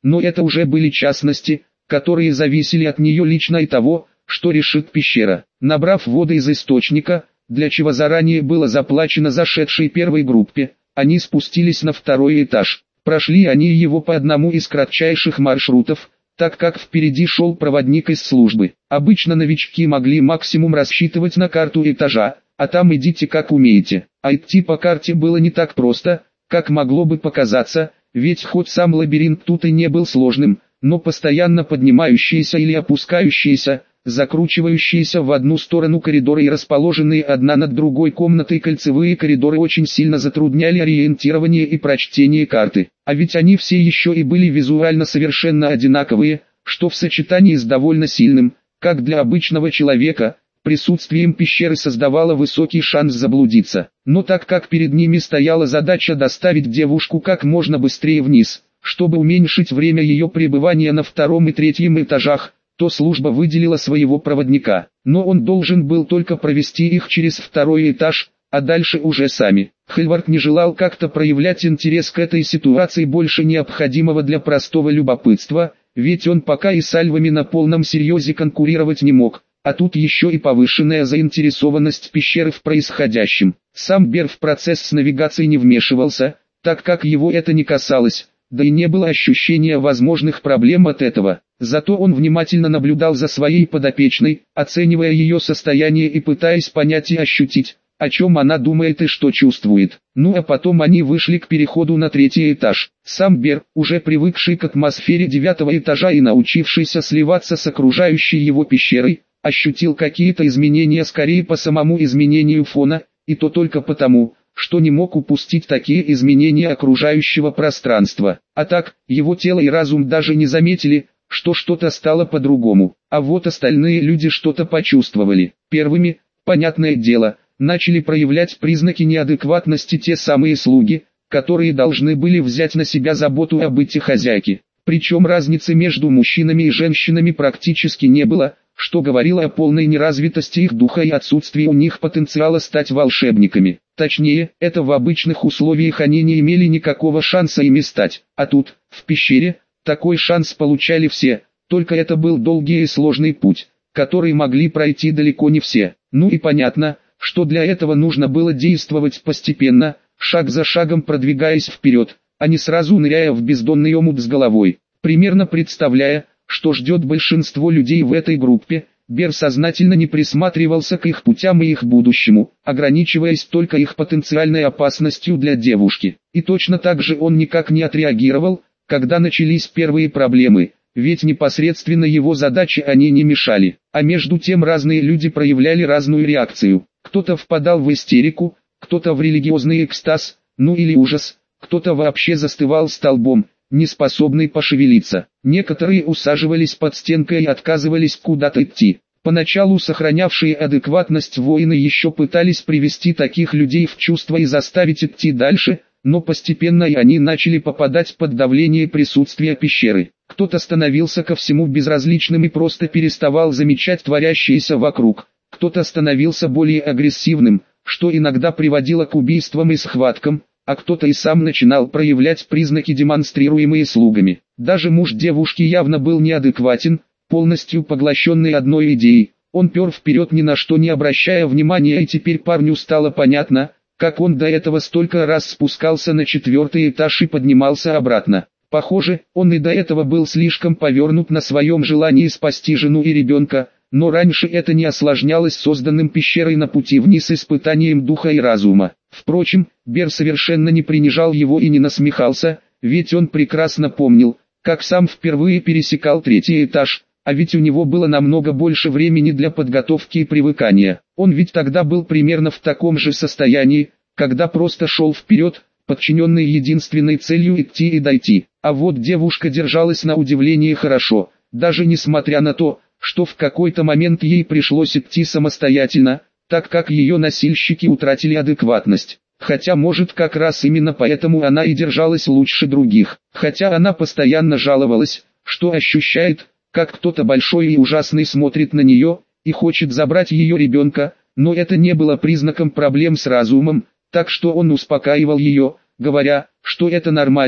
но это уже были частности, которые зависели от нее лично и того, что решит пещера. Набрав воды из источника, для чего заранее было заплачено зашедшей первой группе, они спустились на второй этаж. Прошли они его по одному из кратчайших маршрутов, так как впереди шел проводник из службы. Обычно новички могли максимум рассчитывать на карту этажа, а там идите как умеете. А идти по карте было не так просто, как могло бы показаться, ведь хоть сам лабиринт тут и не был сложным, но постоянно поднимающиеся или опускающиеся, закручивающиеся в одну сторону коридоры и расположенные одна над другой комнатой кольцевые коридоры очень сильно затрудняли ориентирование и прочтение карты. А ведь они все еще и были визуально совершенно одинаковые, что в сочетании с довольно сильным, как для обычного человека, присутствием пещеры создавало высокий шанс заблудиться. Но так как перед ними стояла задача доставить девушку как можно быстрее вниз, чтобы уменьшить время ее пребывания на втором и третьем этажах, то служба выделила своего проводника, но он должен был только провести их через второй этаж, а дальше уже сами. Хельвард не желал как-то проявлять интерес к этой ситуации больше необходимого для простого любопытства, ведь он пока и с альвами на полном серьезе конкурировать не мог, а тут еще и повышенная заинтересованность пещеры в происходящем. Сам Бер в процесс с навигацией не вмешивался, так как его это не касалось, да и не было ощущения возможных проблем от этого. Зато он внимательно наблюдал за своей подопечной, оценивая ее состояние и пытаясь понять и ощутить, о чем она думает и что чувствует. Ну а потом они вышли к переходу на третий этаж. Сам Бер, уже привыкший к атмосфере девятого этажа и научившийся сливаться с окружающей его пещерой, ощутил какие-то изменения скорее по самому изменению фона, и то только потому, что не мог упустить такие изменения окружающего пространства. А так, его тело и разум даже не заметили, что что-то стало по-другому. А вот остальные люди что-то почувствовали. Первыми, понятное дело, начали проявлять признаки неадекватности те самые слуги, которые должны были взять на себя заботу о быте хозяйки. Причем разницы между мужчинами и женщинами практически не было, что говорило о полной неразвитости их духа и отсутствии у них потенциала стать волшебниками. Точнее, это в обычных условиях они не имели никакого шанса ими стать. А тут, в пещере, такой шанс получали все, только это был долгий и сложный путь, который могли пройти далеко не все. Ну и понятно, что для этого нужно было действовать постепенно, шаг за шагом продвигаясь вперед, а не сразу ныряя в бездонный омут с головой. Примерно представляя, что ждет большинство людей в этой группе, Бер сознательно не присматривался к их путям и их будущему, ограничиваясь только их потенциальной опасностью для девушки. И точно так же он никак не отреагировал, когда начались первые проблемы, ведь непосредственно его задаче они не мешали. А между тем разные люди проявляли разную реакцию. Кто-то впадал в истерику, кто-то в религиозный экстаз, ну или ужас, кто-то вообще застывал столбом, не способный пошевелиться. Некоторые усаживались под стенкой и отказывались куда-то идти. Поначалу сохранявшие адекватность воины еще пытались привести таких людей в чувство и заставить идти дальше, но постепенно и они начали попадать под давление присутствия пещеры. Кто-то становился ко всему безразличным и просто переставал замечать творящееся вокруг. Кто-то становился более агрессивным, что иногда приводило к убийствам и схваткам, а кто-то и сам начинал проявлять признаки, демонстрируемые слугами. Даже муж девушки явно был неадекватен, полностью поглощенный одной идеей. Он пер вперед, ни на что не обращая внимания, и теперь парню стало понятно, как он до этого столько раз спускался на четвертый этаж и поднимался обратно. Похоже, он и до этого был слишком повернут на своем желании спасти жену и ребенка, но раньше это не осложнялось созданным пещерой на пути вниз испытанием духа и разума. Впрочем, Бер совершенно не принижал его и не насмехался, ведь он прекрасно помнил, как сам впервые пересекал третий этаж, а ведь у него было намного больше времени для подготовки и привыкания. Он ведь тогда был примерно в таком же состоянии, когда просто шел вперед, подчиненный единственной целью идти и дойти. А вот девушка держалась на удивление хорошо, даже несмотря на то, что в какой-то момент ей пришлось идти самостоятельно, так как ее носильщики утратили адекватность. Хотя может как раз именно поэтому она и держалась лучше других. Хотя она постоянно жаловалась, что ощущает, как кто-то большой и ужасный смотрит на нее, и хочет забрать ее ребенка, но это не было признаком проблем с разумом, так что он успокаивал ее, говоря, что это нормально,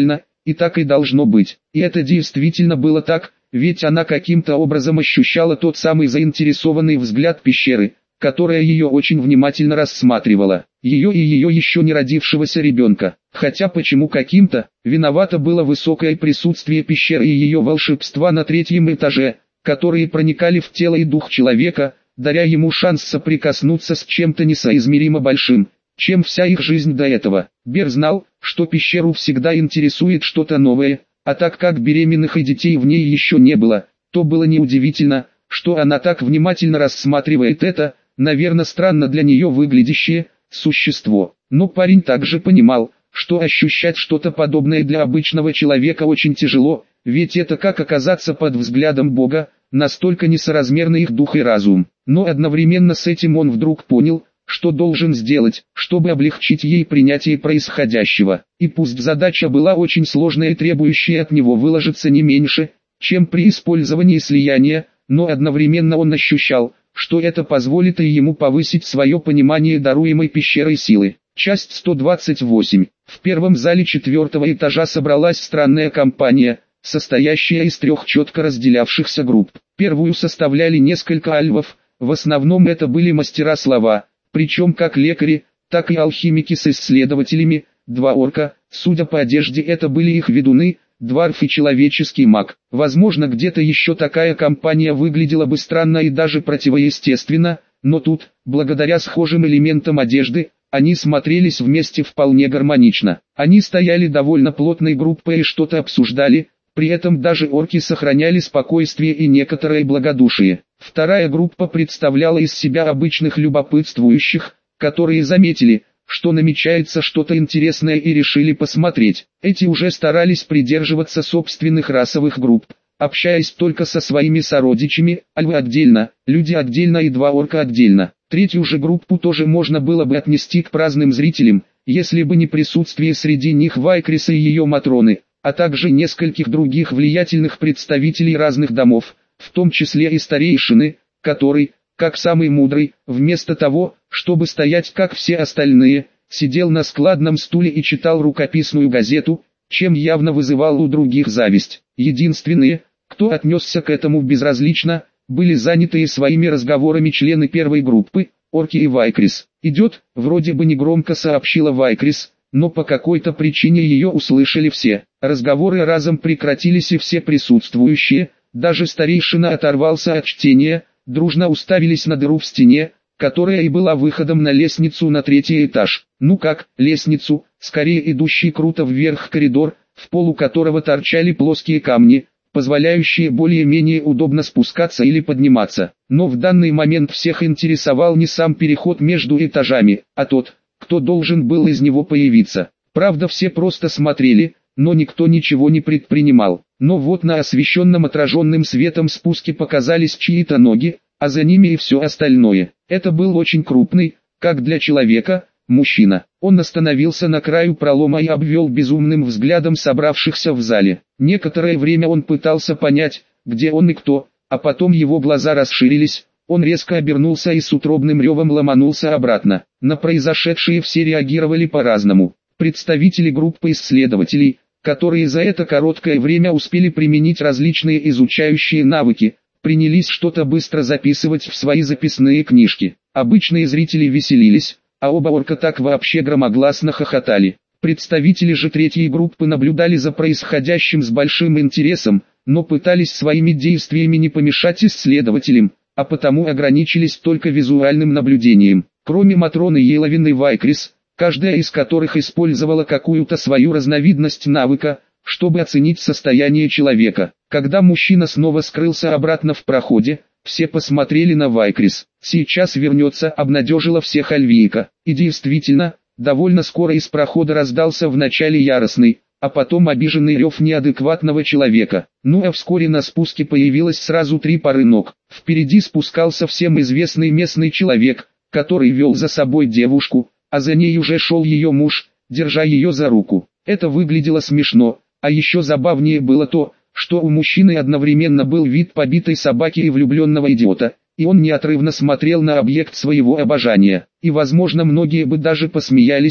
и так и должно быть. И это действительно было так, ведь она каким-то образом ощущала тот самый заинтересованный взгляд пещеры, которая ее очень внимательно рассматривала, ее и ее еще не родившегося ребенка. Хотя почему каким-то, виновато было высокое присутствие пещеры и ее волшебства на третьем этаже, которые проникали в тело и дух человека, даря ему шанс соприкоснуться с чем-то несоизмеримо большим, чем вся их жизнь до этого. Бер знал, что пещеру всегда интересует что-то новое, а так как беременных и детей в ней еще не было, то было неудивительно, что она так внимательно рассматривает это, наверное странно для нее выглядящее, существо. Но парень также понимал, что ощущать что-то подобное для обычного человека очень тяжело, ведь это как оказаться под взглядом Бога, настолько несоразмерны их дух и разум. Но одновременно с этим он вдруг понял, что должен сделать, чтобы облегчить ей принятие происходящего. И пусть задача была очень сложная и требующая от него выложиться не меньше, чем при использовании слияния, но одновременно он ощущал, что это позволит и ему повысить свое понимание даруемой пещерой силы. Часть сто двадцать восемь. В первом зале четвертого этажа собралась странная компания, состоящая из трех четко разделявшихся групп. Первую составляли несколько альвов, в основном это были мастера слова, причем как лекари, так и алхимики с исследователями, два орка, судя по одежде это были их ведуны, дварф и человеческий маг. Возможно где-то еще такая компания выглядела бы странно и даже противоестественно, но тут, благодаря схожим элементам одежды, они смотрелись вместе вполне гармонично. Они стояли довольно плотной группой и что-то обсуждали, при этом даже орки сохраняли спокойствие и некоторое благодушие. Вторая группа представляла из себя обычных любопытствующих, которые заметили, что намечается что-то интересное и решили посмотреть. Эти уже старались придерживаться собственных расовых групп, общаясь только со своими сородичами, альвы отдельно, люди отдельно и два орка отдельно. Третью же группу тоже можно было бы отнести к праздным зрителям, если бы не присутствие среди них Вайкриса и ее Матроны, а также нескольких других влиятельных представителей разных домов, в том числе и старейшины, который, как самый мудрый, вместо того, чтобы стоять как все остальные, сидел на складном стуле и читал рукописную газету, чем явно вызывал у других зависть. Единственные, кто отнесся к этому безразлично, были занятые своими разговорами члены первой группы, орки и Вайкрис. «Идет», вроде бы негромко сообщила Вайкрис, но по какой-то причине ее услышали все. Разговоры разом прекратились и все присутствующие, даже старейшина оторвался от чтения, дружно уставились на дыру в стене, которая и была выходом на лестницу на третий этаж. Ну как, лестницу, скорее идущий круто вверх коридор, в полу которого торчали плоские камни, позволяющие более-менее удобно спускаться или подниматься. Но в данный момент всех интересовал не сам переход между этажами, а тот, кто должен был из него появиться. Правда, все просто смотрели, но никто ничего не предпринимал. Но вот на освещенном отраженным светом спуске показались чьи-то ноги, а за ними и все остальное. Это был очень крупный, как для человека, мужчина. Он остановился на краю пролома и обвел безумным взглядом собравшихся в зале. Некоторое время он пытался понять, где он и кто, а потом его глаза расширились, он резко обернулся и с утробным ревом ломанулся обратно. На произошедшее все реагировали по-разному. Представители группы исследователей, которые за это короткое время успели применить различные изучающие навыки, принялись что-то быстро записывать в свои записные книжки. Обычные зрители веселились, а оба орка так вообще громогласно хохотали. Представители же третьей группы наблюдали за происходящим с большим интересом, но пытались своими действиями не помешать исследователям, а потому ограничились только визуальным наблюдением. Кроме Матроны Еловин и Вайкрис, каждая из которых использовала какую-то свою разновидность навыка, чтобы оценить состояние человека. Когда мужчина снова скрылся обратно в проходе, все посмотрели на Вайкрис. «Сейчас вернется», — обнадежила всех Альвийка. И действительно, довольно скоро из прохода раздался вначале яростный, а потом обиженный рев неадекватного человека. Ну а вскоре на спуске появилось сразу три пары ног. Впереди спускался всем известный местный человек, который вел за собой девушку, а за ней уже шел ее муж, держа ее за руку. Это выглядело смешно, а еще забавнее было то, что у мужчины одновременно был вид побитой собаки и влюбленного идиота, и он неотрывно смотрел на объект своего обожания. И возможно многие бы даже посмеялись,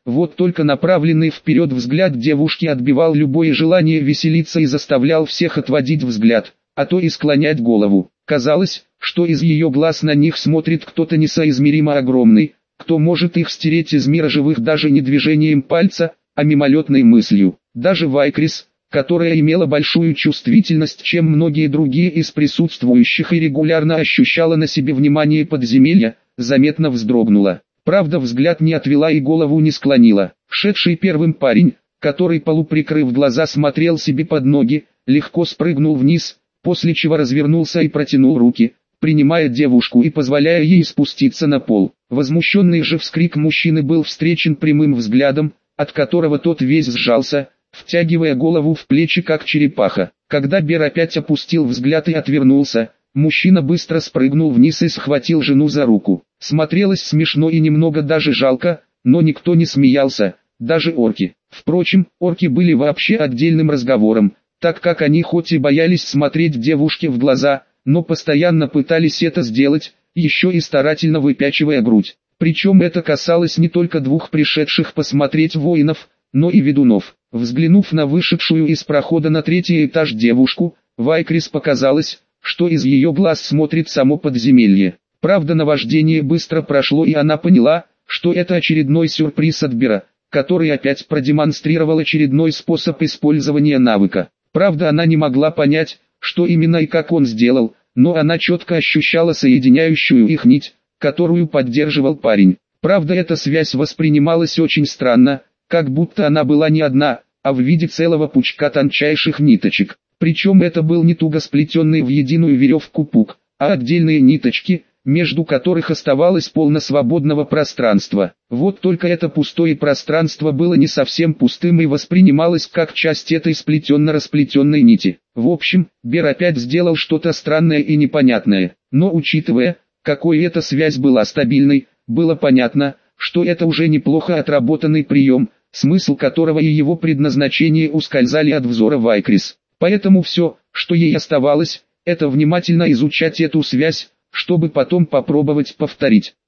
Вот только направленный вперед взгляд девушки отбивал любое желание веселиться и заставлял всех отводить взгляд, а то и склонять голову. Казалось, что из ее глаз на них смотрит кто-то несоизмеримо огромный, кто может их стереть из мира живых даже не движением пальца, а мимолетной мыслью. Даже Вайкрис, которая имела большую чувствительность, чем многие другие из присутствующих и регулярно ощущала на себе внимание подземелья, заметно вздрогнула. Правда, взгляд не отвела и голову не склонила. Шедший первым парень, который полуприкрыв глаза смотрел себе под ноги, легко спрыгнул вниз, после чего развернулся и протянул руки, принимая девушку и позволяя ей спуститься на пол. Возмущенный же вскрик мужчины был встречен прямым взглядом, от которого тот весь сжался, втягивая голову в плечи как черепаха. Когда Бер опять опустил взгляд и отвернулся, мужчина быстро спрыгнул вниз и схватил жену за руку. Смотрелось смешно и немного даже жалко, но никто не смеялся, даже орки. Впрочем, орки были вообще отдельным разговором, так как они хоть и боялись смотреть девушке в глаза, но постоянно пытались это сделать, еще и старательно выпячивая грудь. Причем это касалось не только двух пришедших посмотреть воинов, но и ведунов. Взглянув на вышедшую из прохода на третий этаж девушку, Вайкрис показалось, что из ее глаз смотрит само подземелье. Правда, наваждение быстро прошло, и она поняла, что это очередной сюрприз от Бера, который опять продемонстрировал очередной способ использования навыка. Правда, она не могла понять, что именно и как он сделал, но она четко ощущала соединяющую их нить, которую поддерживал парень. Правда, эта связь воспринималась очень странно, как будто она была не одна, а в виде целого пучка тончайших ниточек. Причем это был не туго сплетенный в единую веревку пук, а отдельные ниточки, между которых оставалось полно свободного пространства. Вот только это пустое пространство было не совсем пустым и воспринималось как часть этой сплетенно-расплетенной нити. В общем, Бер опять сделал что-то странное и непонятное, но учитывая, какой эта связь была стабильной, было понятно, что это уже неплохо отработанный прием, смысл которого и его предназначение ускользали от взора Вайкрис. Поэтому все, что ей оставалось, это внимательно изучать эту связь, чтобы потом попробовать повторить.